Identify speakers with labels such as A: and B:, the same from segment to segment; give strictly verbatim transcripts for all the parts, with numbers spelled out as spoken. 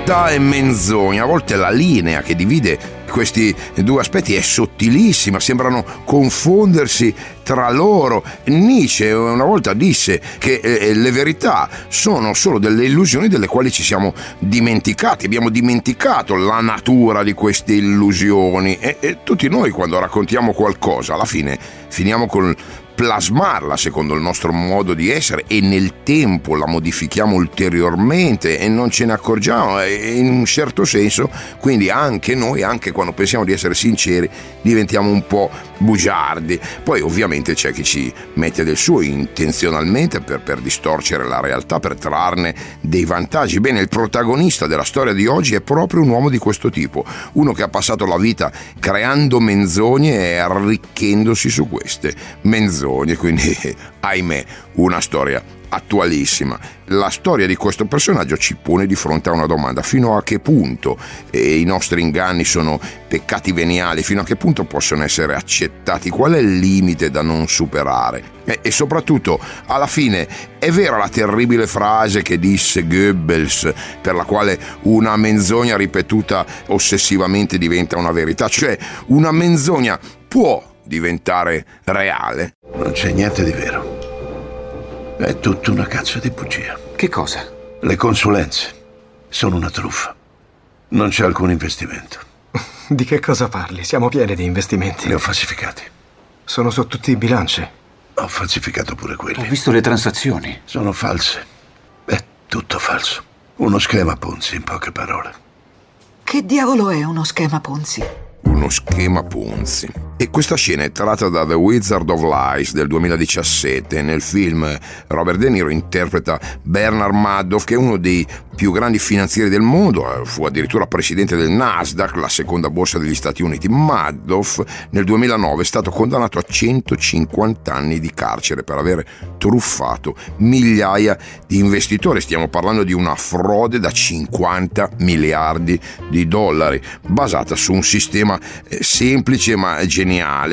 A: verità e menzogna. A volte la linea che divide questi due aspetti è sottilissima, sembrano confondersi tra loro. Nietzsche una volta disse che eh, le verità sono solo delle illusioni delle quali ci siamo dimenticati, abbiamo dimenticato la natura di queste illusioni e, e tutti noi quando raccontiamo qualcosa alla fine finiamo con plasmarla secondo il nostro modo di essere e nel tempo la modifichiamo ulteriormente e non ce ne accorgiamo in un certo senso. Quindi anche noi, anche quando pensiamo di essere sinceri, diventiamo un po' bugiardi. Poi ovviamente c'è chi ci mette del suo intenzionalmente per, per distorcere la realtà, per trarne dei vantaggi. Bene, il protagonista della storia di oggi è proprio un uomo di questo tipo, uno che ha passato la vita creando menzogne e arricchendosi su queste menzogne. Quindi ahimè una storia attualissima. La storia di questo personaggio ci pone di fronte a una domanda: fino a che punto eh, i nostri inganni sono peccati veniali, fino a che punto possono essere accettati, qual è il limite da non superare e, e soprattutto alla fine è vera la terribile frase che disse Goebbels, per la quale una menzogna ripetuta ossessivamente diventa una verità, cioè una menzogna può diventare reale?
B: Non c'è niente di vero. È tutta una cazzo di bugia.
C: Che cosa?
B: Le consulenze sono una truffa. Non c'è alcun investimento.
C: Di che cosa parli? Siamo pieni di investimenti.
B: Li ho falsificati.
C: Sono su tutti i bilanci.
B: Ho falsificato pure quelli.
C: Ho visto le transazioni.
B: Sono false. È tutto falso. Uno schema Ponzi, in poche parole.
D: Che diavolo è uno schema Ponzi?
A: Uno schema Ponzi. E questa scena è tratta da The Wizard of Lies del duemiladiciassette. Nel film Robert De Niro interpreta Bernard Madoff, che è uno dei più grandi finanzieri del mondo, fu addirittura presidente del Nasdaq, la seconda borsa degli Stati Uniti. Madoff nel duemilanove è stato condannato a centocinquanta anni di carcere per aver truffato migliaia di investitori. Stiamo parlando di una frode da cinquanta miliardi di dollari, basata su un sistema semplice ma geniale,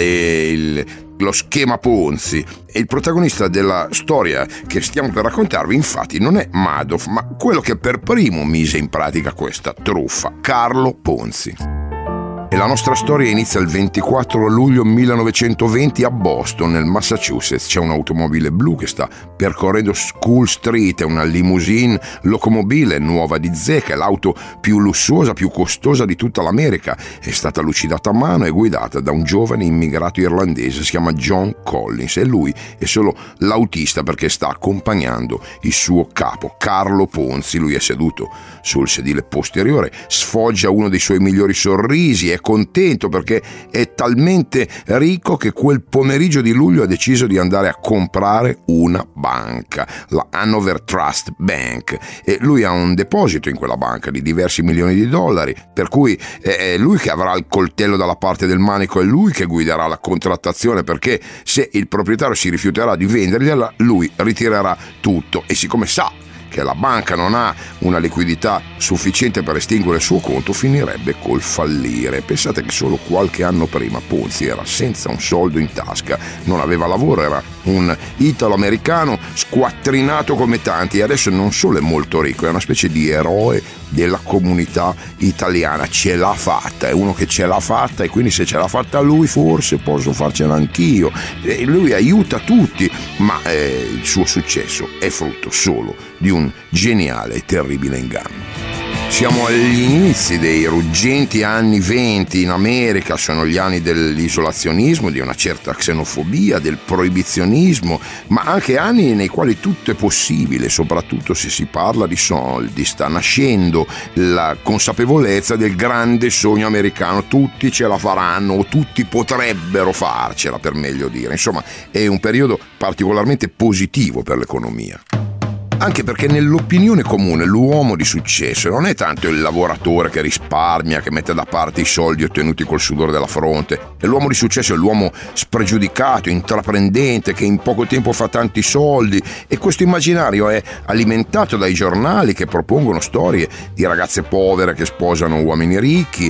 A: il, lo schema Ponzi. E il protagonista della storia che stiamo per raccontarvi infatti non è Madoff, ma quello che per primo mise in pratica questa truffa, Carlo Ponzi. E la nostra storia inizia il ventiquattro luglio millenovecentoventi a Boston, nel Massachusetts. C'è un'automobile blu che sta percorrendo School Street, è una limousine locomobile nuova di zecca, è l'auto più lussuosa, più costosa di tutta l'America. È stata lucidata a mano e guidata da un giovane immigrato irlandese, si chiama John Collins, e lui è solo l'autista perché sta accompagnando il suo capo, Carlo Ponzi. Lui è seduto sul sedile posteriore, sfoggia uno dei suoi migliori sorrisi, è contento perché è talmente ricco che quel pomeriggio di luglio ha deciso di andare a comprare una banca, la Hanover Trust Bank, e lui ha un deposito in quella banca di diversi milioni di dollari, per cui è lui che avrà il coltello dalla parte del manico, è lui che guiderà la contrattazione, perché se il proprietario si rifiuterà di vendergliela, lui ritirerà tutto, e siccome sa che la banca non ha una liquidità sufficiente per estinguere il suo conto, finirebbe col fallire. Pensate che solo qualche anno prima Ponzi era senza un soldo in tasca, non aveva lavoro, era un italo-americano squattrinato come tanti, e adesso non solo è molto ricco, è una specie di eroe della comunità italiana. Ce l'ha fatta, è uno che ce l'ha fatta, e quindi se ce l'ha fatta lui forse posso farcela anch'io. E lui aiuta tutti, ma eh, il suo successo è frutto solo di un geniale e terribile inganno. Siamo agli inizi dei ruggenti anni venti in America, sono gli anni dell'isolazionismo, di una certa xenofobia, del proibizionismo, ma anche anni nei quali tutto è possibile, soprattutto se si parla di soldi. Sta nascendo la consapevolezza del grande sogno americano: tutti ce la faranno, o tutti potrebbero farcela, per meglio dire. Insomma, è un periodo particolarmente positivo per l'economia. Anche perché nell'opinione comune l'uomo di successo non è tanto il lavoratore che risparmia, che mette da parte i soldi ottenuti col sudore della fronte. E l'uomo di successo è l'uomo spregiudicato, intraprendente, che in poco tempo fa tanti soldi. E questo immaginario è alimentato dai giornali che propongono storie di ragazze povere che sposano uomini ricchi,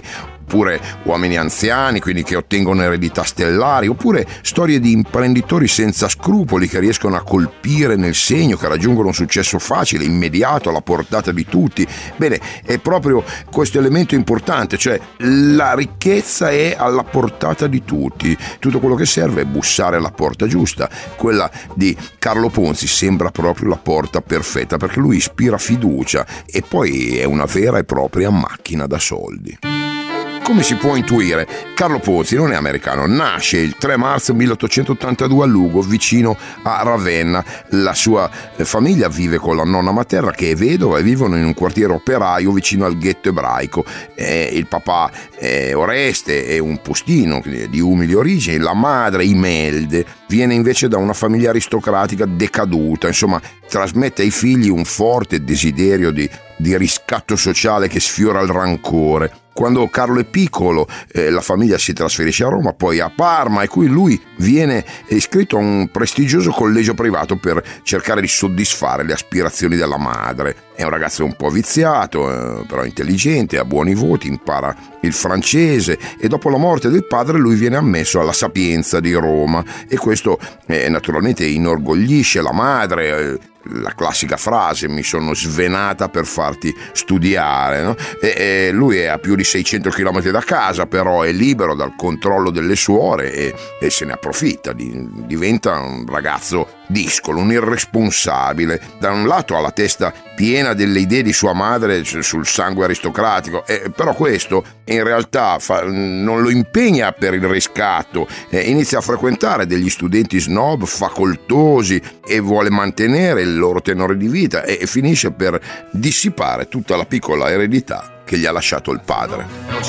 A: oppure uomini anziani, quindi che ottengono eredità stellari, oppure storie di imprenditori senza scrupoli che riescono a colpire nel segno, che raggiungono un successo facile, immediato, alla portata di tutti. Bene, è proprio questo elemento importante, cioè la ricchezza è alla portata di tutti, tutto quello che serve è bussare alla porta giusta. Quella di Carlo Ponzi sembra proprio la porta perfetta, perché lui ispira fiducia e poi è una vera e propria macchina da soldi. Come si può intuire, Carlo Ponzi non è americano, nasce il tre marzo milleottocentottantadue a Lugo, vicino a Ravenna. La sua famiglia vive con la nonna materna, che è vedova, e vivono in un quartiere operaio vicino al ghetto ebraico. Eh, il papà è Oreste, è un postino di umili origini, la madre Imelde viene invece da una famiglia aristocratica decaduta, insomma trasmette ai figli un forte desiderio di, di riscatto sociale che sfiora il rancore. Quando Carlo è piccolo, eh, la famiglia si trasferisce a Roma, poi a Parma, e qui lui viene iscritto a un prestigioso collegio privato per cercare di soddisfare le aspirazioni della madre. È un ragazzo un po' viziato, eh, però intelligente, ha buoni voti, impara il francese, e dopo la morte del padre lui viene ammesso alla Sapienza di Roma, e questo eh, naturalmente inorgoglisce la madre. Eh, la classica frase: mi sono svenata per farti studiare, no? e, e lui è a più di seicento chilometri da casa, però è libero dal controllo delle suore e, e se ne approfitta, di, diventa un ragazzo discolo, un irresponsabile. Da un lato ha la testa piena delle idee di sua madre sul sangue aristocratico, eh, però questo in realtà fa, non lo impegna per il riscatto, eh, inizia a frequentare degli studenti snob facoltosi e vuole mantenere il loro tenore di vita, e, e finisce per dissipare tutta la piccola eredità che gli ha lasciato il padre.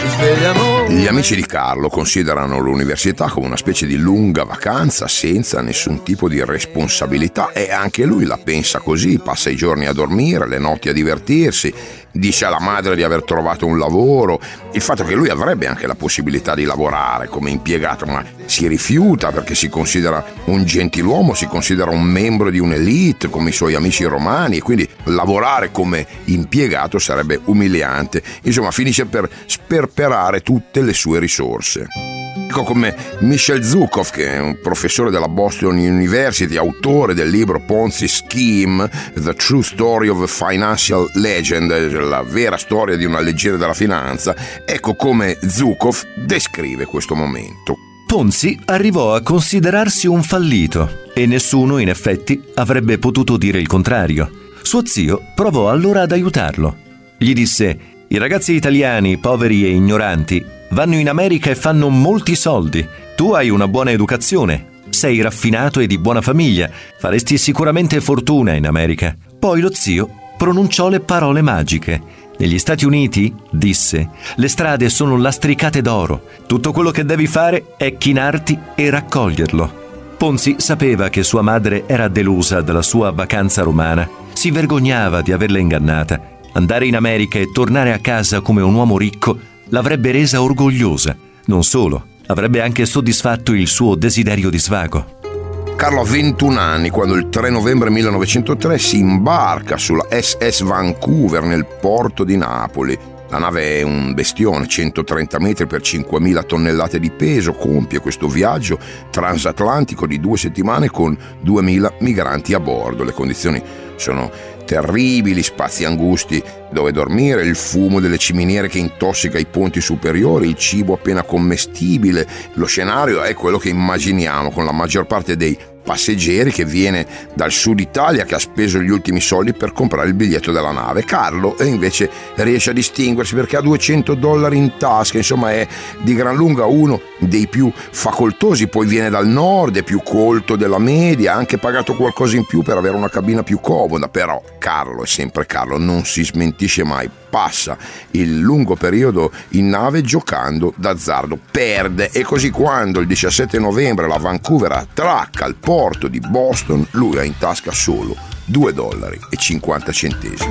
A: Gli amici di Carlo considerano l'università come una specie di lunga vacanza senza nessun tipo di responsabilità, e anche lui la pensa così, passa i giorni a dormire, le notti a divertirsi, dice alla madre di aver trovato un lavoro, il fatto che lui avrebbe anche la possibilità di lavorare come impiegato, ma si rifiuta perché si considera un gentiluomo, si considera un membro di un'elite come i suoi amici romani, e quindi lavorare come impiegato sarebbe umiliante. Insomma, finisce per sperperare tutte le sue risorse. Ecco come Michel Zukov, che è un professore della Boston University, autore del libro Ponzi Scheme, The True Story of a Financial Legend, la vera storia di una leggenda della finanza, ecco come Zukov descrive questo momento.
E: Ponzi arrivò a considerarsi un fallito e nessuno, in effetti, avrebbe potuto dire il contrario. Suo zio provò allora ad aiutarlo. Gli disse: «I ragazzi italiani, poveri e ignoranti, vanno in America e fanno molti soldi. Tu hai una buona educazione, sei raffinato e di buona famiglia, faresti sicuramente fortuna in America». Poi lo zio pronunciò le parole magiche. «Negli Stati Uniti», disse, «le strade sono lastricate d'oro. Tutto quello che devi fare è chinarti e raccoglierlo». Ponzi sapeva che sua madre era delusa dalla sua vacanza romana, si vergognava di averla ingannata. Andare in America e tornare a casa come un uomo ricco l'avrebbe resa orgogliosa. Non solo, avrebbe anche soddisfatto il suo desiderio di svago.
A: Carlo ha ventuno anni quando il tre novembre millenovecentotre si imbarca sulla S S Vancouver nel porto di Napoli. La nave è un bestione, centotrenta metri per cinquemila tonnellate di peso, compie questo viaggio transatlantico di due settimane con duemila migranti a bordo. Le condizioni sono terribili, spazi angusti dove dormire, il fumo delle ciminiere che intossica i ponti superiori, il cibo appena commestibile. Lo scenario è quello che immaginiamo, con la maggior parte dei passeggeri che viene dal sud Italia, che ha speso gli ultimi soldi per comprare il biglietto della nave. Carlo invece riesce a distinguersi perché ha duecento dollari in tasca, insomma è di gran lunga uno dei più facoltosi, poi viene dal nord, è più colto della media, ha anche pagato qualcosa in più per avere una cabina più comoda, però Carlo è sempre Carlo, non si smentisce mai, passa il lungo periodo in nave giocando d'azzardo, perde, e così quando il diciassette novembre la Vancouver attracca al porto di Boston, lui ha in tasca solo due dollari e cinquanta centesimi.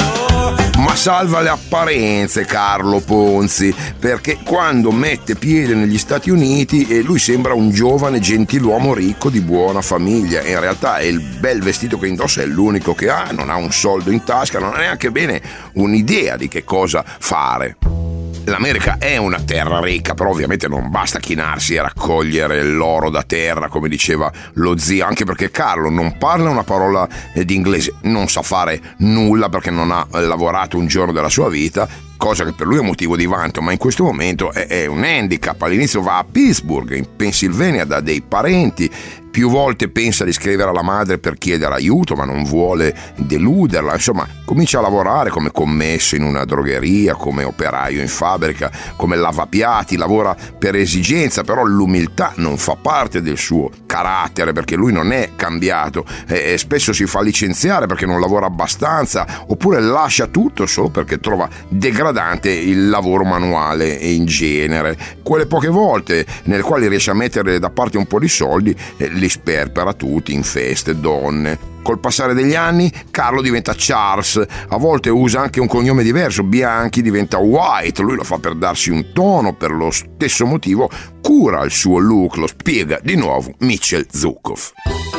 A: Ma salva le apparenze Carlo Ponzi, perché quando mette piede negli Stati Uniti e lui sembra un giovane gentiluomo ricco di buona famiglia, e in realtà è il bel vestito che indossa è l'unico che ha, non ha un soldo in tasca, non ha neanche bene un'idea di che cosa fare. l'America è una terra ricca, però ovviamente non basta chinarsi e raccogliere l'oro da terra, come diceva lo zio, anche perché Carlo non parla una parola di inglese, non sa fare nulla perché non ha lavorato un giorno della sua vita, cosa che per lui è motivo di vanto, ma in questo momento è, è un handicap. All'inizio va a Pittsburgh, in Pennsylvania, da dei parenti. Più volte pensa di scrivere alla madre per chiedere aiuto, ma non vuole deluderla. Insomma, comincia a lavorare come commesso in una drogheria, come operaio in fabbrica, come lavapiatti, lavora per esigenza, però l'umiltà non fa parte del suo carattere, perché lui non è cambiato, e spesso si fa licenziare perché non lavora abbastanza, oppure lascia tutto solo perché trova degradante il lavoro manuale e in genere. Quelle poche volte nelle quali riesce a mettere da parte un po' di soldi, li sperpera tutti in feste, donne. Col passare degli anni Carlo diventa Charles, a volte usa anche un cognome diverso, Bianchi diventa White, lui lo fa per darsi un tono, per lo stesso motivo cura il suo look, lo spiega di nuovo Mitchell Zuckoff.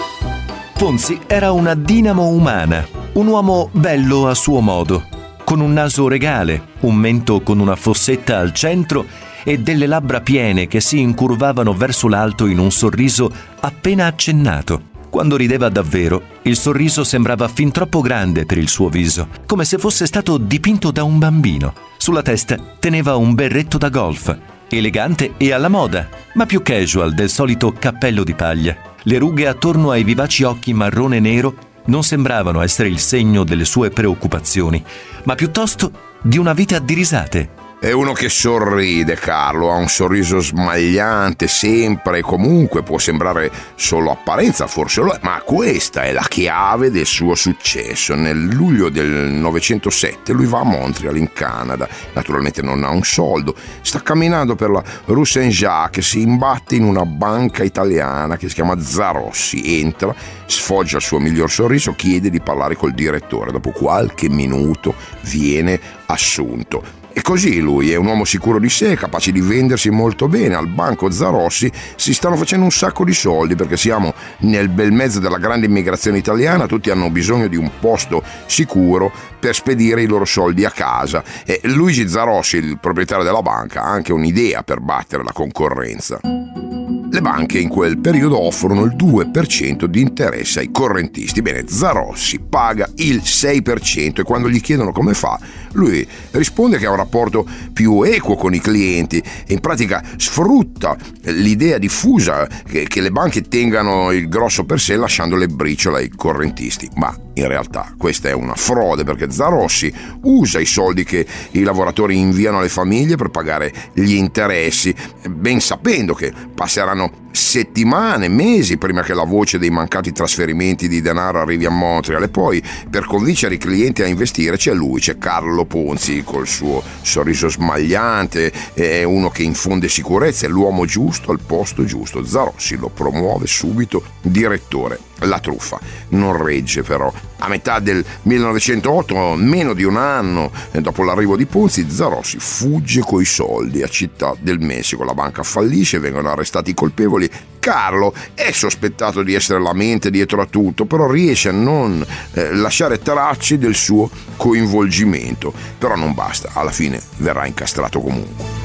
E: Ponzi era una dinamo umana, un uomo bello a suo modo, con un naso regale, un mento con una fossetta al centro e delle labbra piene che si incurvavano verso l'alto in un sorriso appena accennato. Quando rideva davvero, il sorriso sembrava fin troppo grande per il suo viso, come se fosse stato dipinto da un bambino. Sulla testa teneva un berretto da golf, elegante e alla moda, ma più casual del solito cappello di paglia. Le rughe attorno ai vivaci occhi marrone e nero non sembravano essere il segno delle sue preoccupazioni, ma piuttosto di una vita di risate.
A: È uno che sorride, Carlo, ha un sorriso smagliante sempre e comunque, può sembrare solo apparenza, forse lo è, ma questa è la chiave del suo successo. Nel luglio del novecentosette lui va a Montreal, in Canada, naturalmente non ha un soldo, sta camminando per la Rue Saint-Jacques, si imbatte in una banca italiana che si chiama Zarossi, entra, sfoggia il suo miglior sorriso, chiede di parlare col direttore, dopo qualche minuto viene assunto. E così lui è un uomo sicuro di sé, capace di vendersi molto bene. Al banco Zarossi si stanno facendo un sacco di soldi perché siamo nel bel mezzo della grande immigrazione italiana, tutti hanno bisogno di un posto sicuro per spedire i loro soldi a casa. E Luigi Zarossi, il proprietario della banca, ha anche un'idea per battere la concorrenza. Le banche in quel periodo offrono il due per cento di interesse ai correntisti. Bene, Zarossi paga il sei per cento e quando gli chiedono come fa, lui risponde che ha un rapporto più equo con i clienti e in pratica sfrutta l'idea diffusa che, che le banche tengano il grosso per sé lasciando le briciole ai correntisti. Ma in realtà questa è una frode, perché Zarossi usa i soldi che i lavoratori inviano alle famiglie per pagare gli interessi, ben sapendo che passeranno settimane, mesi prima che la voce dei mancati trasferimenti di denaro arrivi a Montreal. E poi, per convincere i clienti a investire, c'è lui, c'è Carlo Ponzi col suo sorriso smagliante, è uno che infonde sicurezza, è l'uomo giusto al posto giusto. Zarossi lo promuove subito direttore. La truffa non regge però. A metà del millenovecentotto, meno di un anno dopo l'arrivo di Ponzi, Zarossi fugge coi soldi a Città del Messico. La banca fallisce, vengono arrestati i colpevoli. Carlo è sospettato di essere la mente dietro a tutto, però riesce a non eh, lasciare tracce del suo coinvolgimento. Però non basta, alla fine verrà incastrato comunque.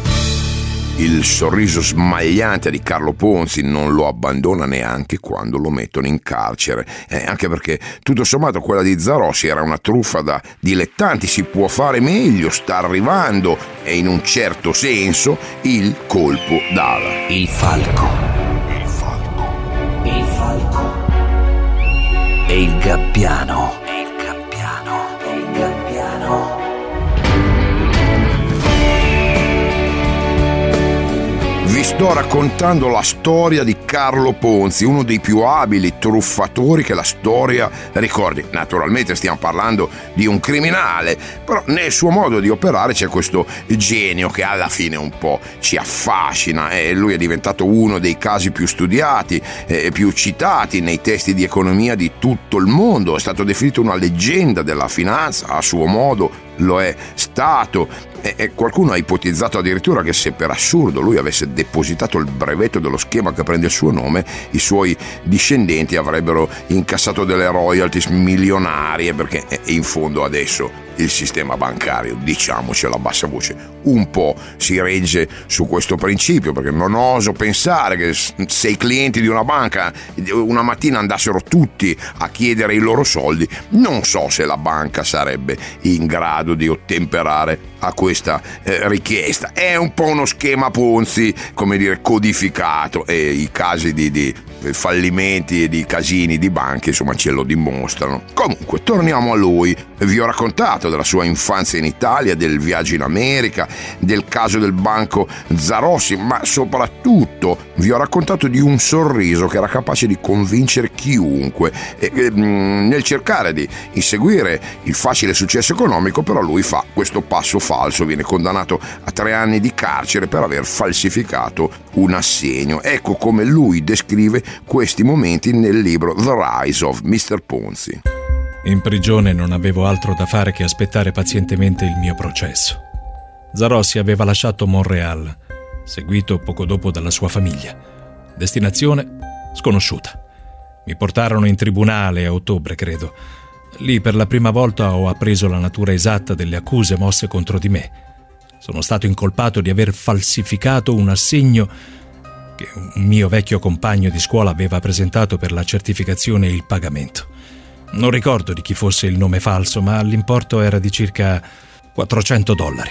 A: Il sorriso smagliante di Carlo Ponzi non lo abbandona neanche quando lo mettono in carcere, eh, anche perché tutto sommato quella di Zarossi era una truffa da dilettanti. Si può fare meglio, sta arrivando, e in un certo senso il colpo d'ala.
F: Il falco. Il falco. Il falco. E il gabbiano. E il gabbiano. E il gabbiano.
A: Vi sto raccontando la storia di Carlo Ponzi, uno dei più abili truffatori che la storia ricordi. Naturalmente stiamo parlando di un criminale, però nel suo modo di operare c'è questo genio che alla fine un po' ci affascina, e lui è diventato uno dei casi più studiati e più citati nei testi di economia di tutto il mondo. È stato definito una leggenda della finanza, a suo modo lo è stato, e qualcuno ha ipotizzato addirittura che se per assurdo lui avesse depositato il brevetto dello schema che prende il suo nome, i suoi discendenti avrebbero incassato delle royalties milionarie, perché in fondo adesso il sistema bancario, diciamocelo a bassa voce, un po' si regge su questo principio, perché non oso pensare che se i clienti di una banca una mattina andassero tutti a chiedere i loro soldi, non so se la banca sarebbe in grado di ottemperare a questa eh, richiesta. È un po' uno schema Ponzi, come dire, codificato, e i casi di, di fallimenti e di casini di banche insomma ce lo dimostrano. Comunque torniamo a lui. Vi ho raccontato della sua infanzia in Italia, del viaggio in America, del caso del banco Zarossi, ma soprattutto vi ho raccontato di un sorriso che era capace di convincere chiunque. E, e, nel cercare di inseguire il facile successo economico, però lui fa questo passo falso, viene condannato a tre anni di carcere per aver falsificato un assegno. Ecco come lui descrive questi momenti nel libro The Rise of mister Ponzi.
G: In prigione non avevo altro da fare che aspettare pazientemente il mio processo. Zarossi aveva lasciato Montréal, seguito poco dopo dalla sua famiglia. Destinazione sconosciuta. Mi portarono in tribunale a ottobre, credo. Lì per la prima volta ho appreso la natura esatta delle accuse mosse contro di me. Sono stato incolpato di aver falsificato un assegno che un mio vecchio compagno di scuola aveva presentato per la certificazione e il pagamento. Non ricordo di chi fosse il nome falso, ma l'importo era di circa quattrocento dollari.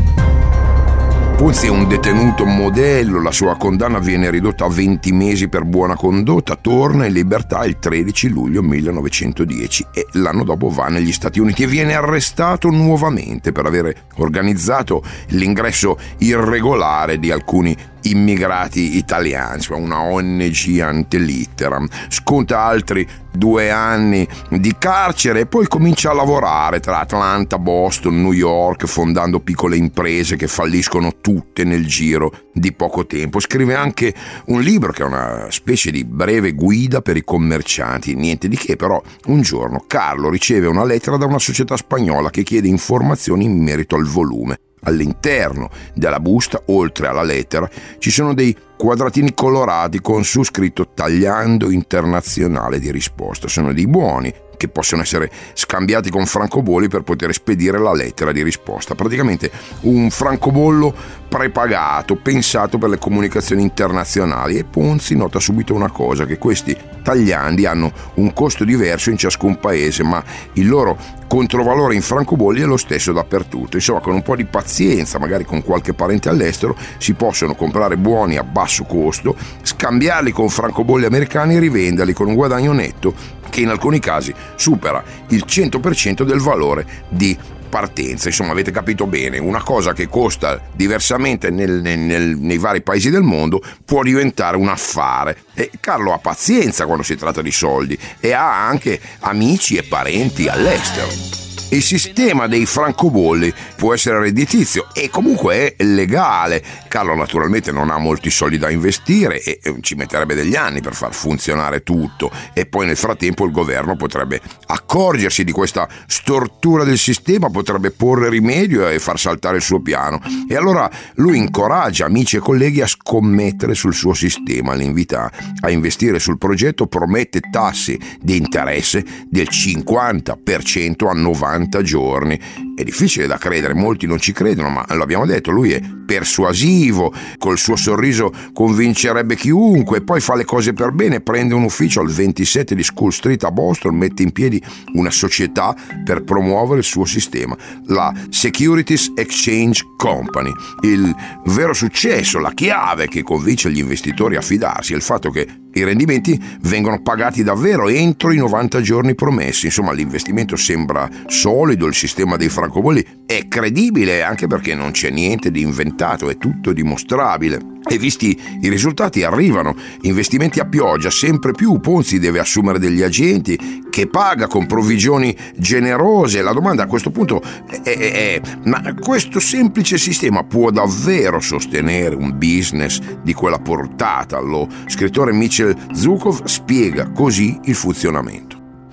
A: Ponzi è un detenuto modello, la sua condanna viene ridotta a venti mesi per buona condotta, torna in libertà il tredici luglio millenovecentodieci e l'anno dopo va negli Stati Uniti e viene arrestato nuovamente per avere organizzato l'ingresso irregolare di alcuni immigrati italiani, una O N G ante litteram. Sconta altri due anni di carcere e poi comincia a lavorare tra Atlanta, Boston, New York, fondando piccole imprese che falliscono tutte nel giro di poco tempo. Scrive anche un libro che è una specie di breve guida per i commercianti. Niente di che, però un giorno Carlo riceve una lettera da una società spagnola che chiede informazioni in merito al volume. All'interno della busta, oltre alla lettera, ci sono dei quadratini colorati con su scritto tagliando internazionale di risposta. Sono dei buoni che possono essere scambiati con francobolli per poter spedire la lettera di risposta. Praticamente un francobollo prepagato, pensato per le comunicazioni internazionali. E Ponzi nota subito una cosa, che questi tagliandi hanno un costo diverso in ciascun paese, ma il loro controvalore in francobolli è lo stesso dappertutto. Insomma, con un po' di pazienza, magari con qualche parente all'estero, si possono comprare buoni a basso costo, scambiarli con francobolli americani e rivenderli con un guadagno netto che in alcuni casi supera il cento per cento del valore di partenza. Insomma, avete capito bene, una cosa che costa diversamente nel, nel, nei vari paesi del mondo può diventare un affare. E Carlo ha pazienza quando si tratta di soldi e ha anche amici e parenti all'estero. Il sistema dei francobolli può essere redditizio e comunque è legale. Carlo naturalmente non ha molti soldi da investire e ci metterebbe degli anni per far funzionare tutto, e poi nel frattempo il governo potrebbe accorgersi di questa stortura del sistema, potrebbe porre rimedio e far saltare il suo piano. E allora lui incoraggia amici e colleghi a scommettere sul suo sistema, li invita a investire sul progetto, promette tassi di interesse del cinquanta per cento a novanta giorni. È difficile da credere, molti non ci credono, ma l'abbiamo detto, lui è persuasivo, col suo sorriso convincerebbe chiunque, poi fa le cose per bene, prende un ufficio al ventisette di School Street a Boston, mette in piedi una società per promuovere il suo sistema, la Securities Exchange Company. Il vero successo, la chiave che convince gli investitori a fidarsi è il fatto che i rendimenti vengono pagati davvero entro i novanta giorni promessi. Insomma, l'investimento sembra solido, il sistema dei francobolli è credibile, anche perché non c'è niente di inventato, è tutto dimostrabile. E visti i risultati arrivano investimenti a pioggia, sempre più Ponzi deve assumere degli agenti che paga con provvigioni generose. La domanda a questo punto è, è, è ma questo semplice sistema può davvero sostenere un business di quella portata? Lo scrittore Michel Zukov spiega così il funzionamento.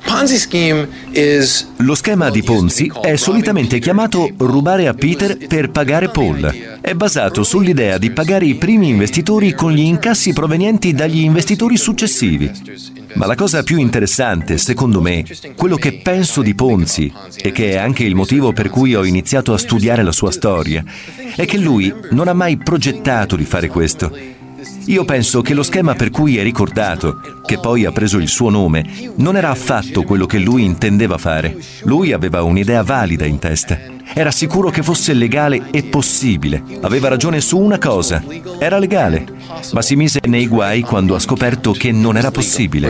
E: Lo schema di Ponzi è solitamente chiamato rubare a Peter per pagare Paul. È basato sull'idea di pagare i primi investitori con gli incassi provenienti dagli investitori successivi. Ma la cosa più interessante, secondo me, quello che penso di Ponzi, e che è anche il motivo per cui ho iniziato a studiare la sua storia, è che lui non ha mai progettato di fare questo. Io penso che lo schema per cui è ricordato, che poi ha preso il suo nome, non era affatto quello che lui intendeva fare. Lui aveva un'idea valida in testa. Era sicuro che fosse legale e possibile. Aveva ragione su una cosa. Era legale. Ma si mise nei guai quando ha scoperto che non era possibile.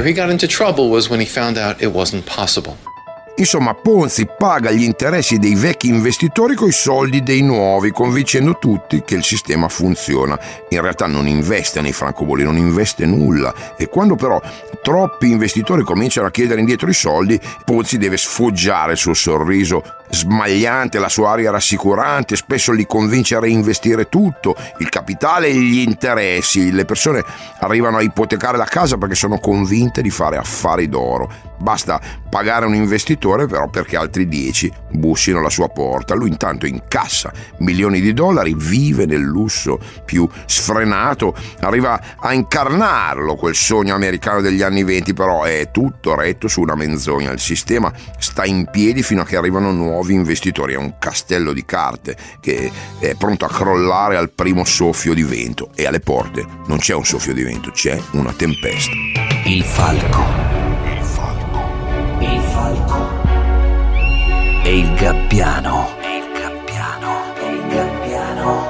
A: Insomma, Ponzi paga gli interessi dei vecchi investitori coi soldi dei nuovi, convincendo tutti che il sistema funziona. In realtà non investe nei francobolli, non investe nulla. E quando però troppi investitori cominciano a chiedere indietro i soldi, Ponzi deve sfoggiare il suo sorriso smagliante, la sua aria rassicurante, spesso li convince a reinvestire tutto, il capitale e gli interessi. Le persone arrivano a ipotecare la casa perché sono convinte di fare affari d'oro. Basta pagare un investitore però perché altri dieci bussino alla sua porta. Lui intanto incassa milioni di dollari, vive nel lusso più sfrenato, arriva a incarnarlo quel sogno americano degli anni venti, però è tutto retto su una menzogna. Il sistema sta in piedi fino a che arrivano nuovi investitori. È un castello di carte che è pronto a crollare al primo soffio di vento, e alle porte non c'è un soffio di vento, c'è una tempesta.
F: Il falco. Il falco e il gabbiano. E il gabbiano. E il gabbiano.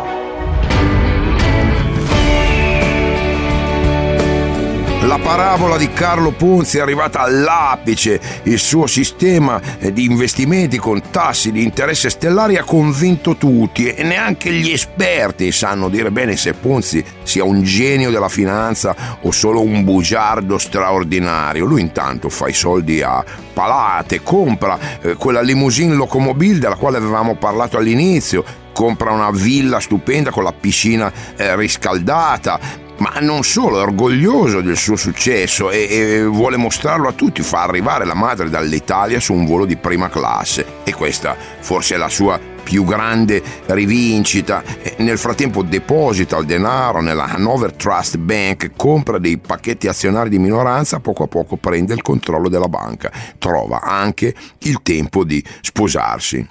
A: La parabola di Carlo Ponzi è arrivata all'apice. Il suo sistema di investimenti con tassi di interesse stellari ha convinto tutti, e neanche gli esperti sanno dire bene se Ponzi sia un genio della finanza o solo un bugiardo straordinario. Lui intanto fa i soldi a palate, compra eh, quella limousine Locomobile della quale avevamo parlato all'inizio, compra una villa stupenda con la piscina eh, riscaldata. Ma non solo, è orgoglioso del suo successo e, e vuole mostrarlo a tutti. Fa arrivare la madre dall'Italia su un volo di prima classe, e questa forse è la sua più grande rivincita. E nel frattempo deposita il denaro nella Hanover Trust Bank, compra dei pacchetti azionari di minoranza, poco a poco prende il controllo della banca. Trova anche il tempo di sposarsi.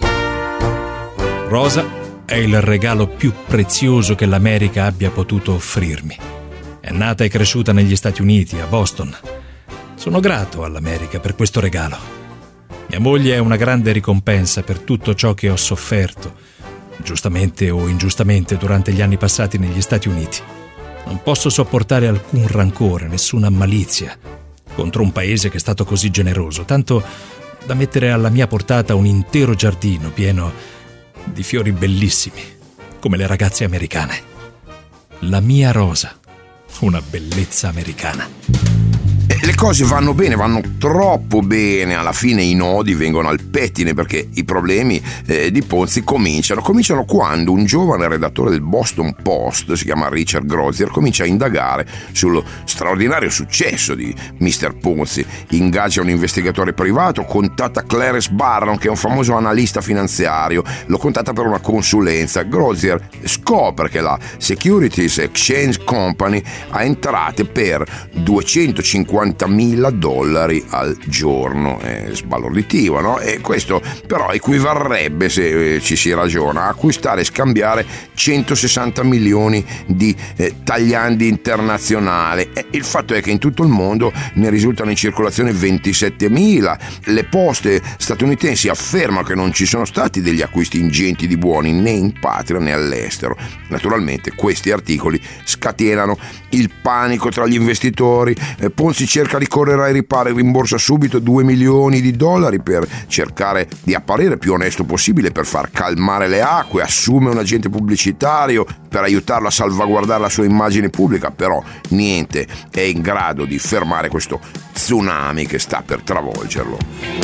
G: Rosa è il regalo più prezioso che l'America abbia potuto offrirmi. È nata e cresciuta negli Stati Uniti, a Boston. Sono grato all'America per questo regalo. Mia moglie è una grande ricompensa per tutto ciò che ho sofferto, giustamente o ingiustamente, durante gli anni passati negli Stati Uniti. Non posso sopportare alcun rancore, nessuna malizia contro un paese che è stato così generoso, tanto da mettere alla mia portata un intero giardino pieno di fiori bellissimi, come le ragazze americane. La mia Rosa, una bellezza americana.
A: Le cose vanno bene, vanno troppo bene. Alla fine i nodi vengono al pettine, perché i problemi eh, di Ponzi cominciano. Cominciano quando un giovane redattore del Boston Post, si chiama Richard Grozier, comincia a indagare sullo straordinario successo di mister Ponzi. Ingaggia un investigatore privato, contatta Clarence Barron, che è un famoso analista finanziario, lo contatta per una consulenza. Grozier scopre che la Securities Exchange Company ha entrate per duecentocinquantamila dollari al giorno. È sbalorditivo, no? E questo però equivarrebbe, se eh, ci si ragiona, a acquistare e scambiare centosessanta milioni di eh, tagliandi internazionali. E il fatto è che in tutto il mondo ne risultano in circolazione ventisettemila. Le poste statunitensi affermano che non ci sono stati degli acquisti ingenti di buoni né in patria né all'estero. Naturalmente questi articoli scatenano il panico tra gli investitori. eh, Ponzi cerca di correre ai ripari, rimborsa subito due milioni di dollari per cercare di apparire più onesto possibile, per far calmare le acque, assume un agente pubblicitario per aiutarlo a salvaguardare la sua immagine pubblica, però niente è in grado di fermare questo tsunami che sta per travolgerlo.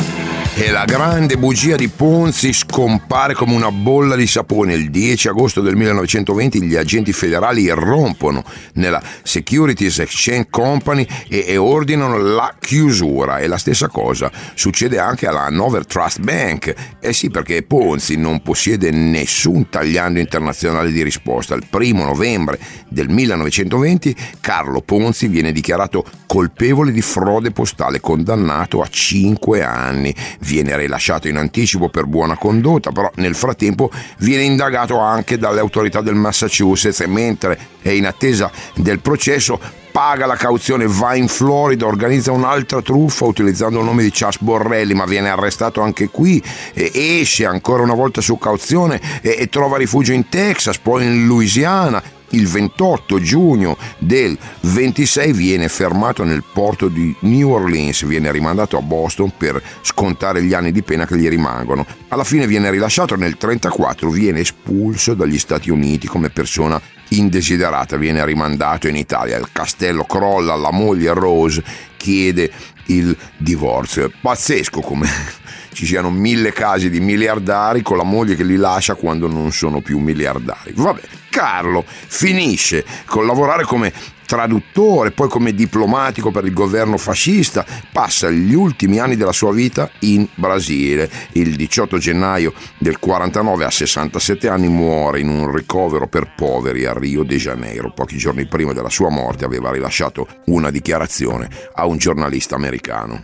A: E la grande bugia di Ponzi scompare come una bolla di sapone. Il dieci agosto del millenovecentoventi gli agenti federali irrompono nella Securities Exchange Company e, e ordinano la chiusura. E la stessa cosa succede anche alla Hanover Trust Bank. Eh sì, perché Ponzi non possiede nessun tagliando internazionale di risposta. Il primo novembre del millenovecentoventi Carlo Ponzi viene dichiarato colpevole di frode postale, condannato a cinque anni. Viene rilasciato in anticipo per buona condotta, però nel frattempo viene indagato anche dalle autorità del Massachusetts e mentre è in attesa del processo paga la cauzione, va in Florida, organizza un'altra truffa utilizzando il nome di Charles Borrelli, ma viene arrestato anche qui, e esce ancora una volta su cauzione e, e trova rifugio in Texas, poi in Louisiana. Il ventotto giugno del ventisei viene fermato nel porto di New Orleans, viene rimandato a Boston per scontare gli anni di pena che gli rimangono. Alla fine viene rilasciato, nel trentaquattro viene espulso dagli Stati Uniti come persona indesiderata, viene rimandato in Italia. Il castello crolla, la moglie Rose chiede il divorzio. È pazzesco come ci siano mille casi di miliardari con la moglie che li lascia quando non sono più miliardari. Vabbè, Carlo finisce col lavorare come traduttore, poi come diplomatico per il governo fascista, passa gli ultimi anni della sua vita in Brasile. Il diciotto gennaio del quarantanove, a sessantasette anni, muore in un ricovero per poveri a Rio de Janeiro. Pochi giorni prima della sua morte aveva rilasciato una dichiarazione a un giornalista americano.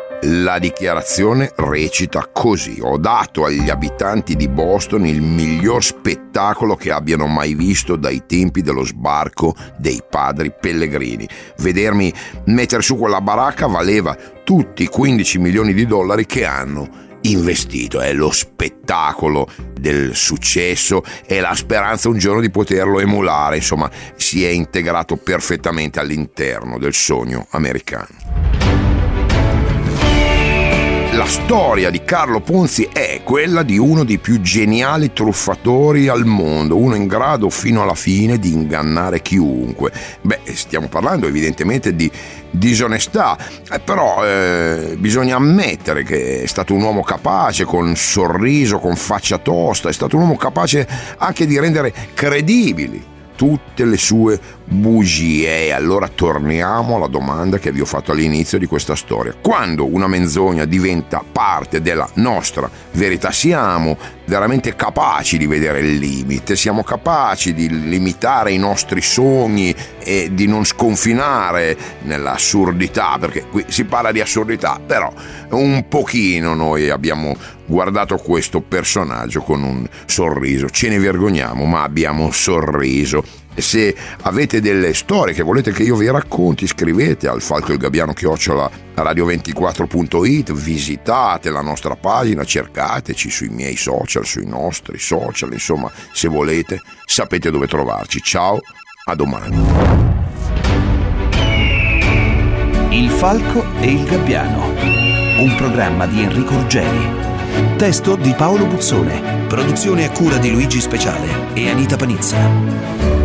A: La dichiarazione recita così: ho dato agli abitanti di Boston il miglior spettacolo che abbiano mai visto dai tempi dello sbarco dei padri pellegrini. Vedermi mettere su quella baracca valeva tutti i quindici milioni di dollari che hanno investito. È lo spettacolo del successo e la speranza un giorno di poterlo emulare. Insomma, si è integrato perfettamente all'interno del sogno americano. La storia di Carlo Ponzi è quella di uno dei più geniali truffatori al mondo, uno in grado fino alla fine di ingannare chiunque. Beh, stiamo parlando evidentemente di disonestà, eh, però eh, bisogna ammettere che è stato un uomo capace, con sorriso, con faccia tosta, è stato un uomo capace anche di rendere credibili tutte le sue bugie. E allora torniamo alla domanda che vi ho fatto all'inizio di questa storia: quando una menzogna diventa parte della nostra verità, siamo veramente capaci di vedere il limite, siamo capaci di limitare i nostri sogni e di non sconfinare nell'assurdità, perché qui si parla di assurdità, però un pochino noi abbiamo guardato questo personaggio con un sorriso, ce ne vergogniamo ma abbiamo sorriso. Se avete delle storie che volete che io vi racconti, scrivete al falco il gabbiano chiocciola radio ventiquattro punto it, visitate la nostra pagina, cercateci sui miei social, sui nostri social, insomma, se volete sapete dove trovarci. Ciao, a domani.
F: Il falco e il gabbiano, un programma di Enrico Ruggeri, testo di Paolo Buzzone, produzione a cura di Luigi Speciale e Anita Panizza.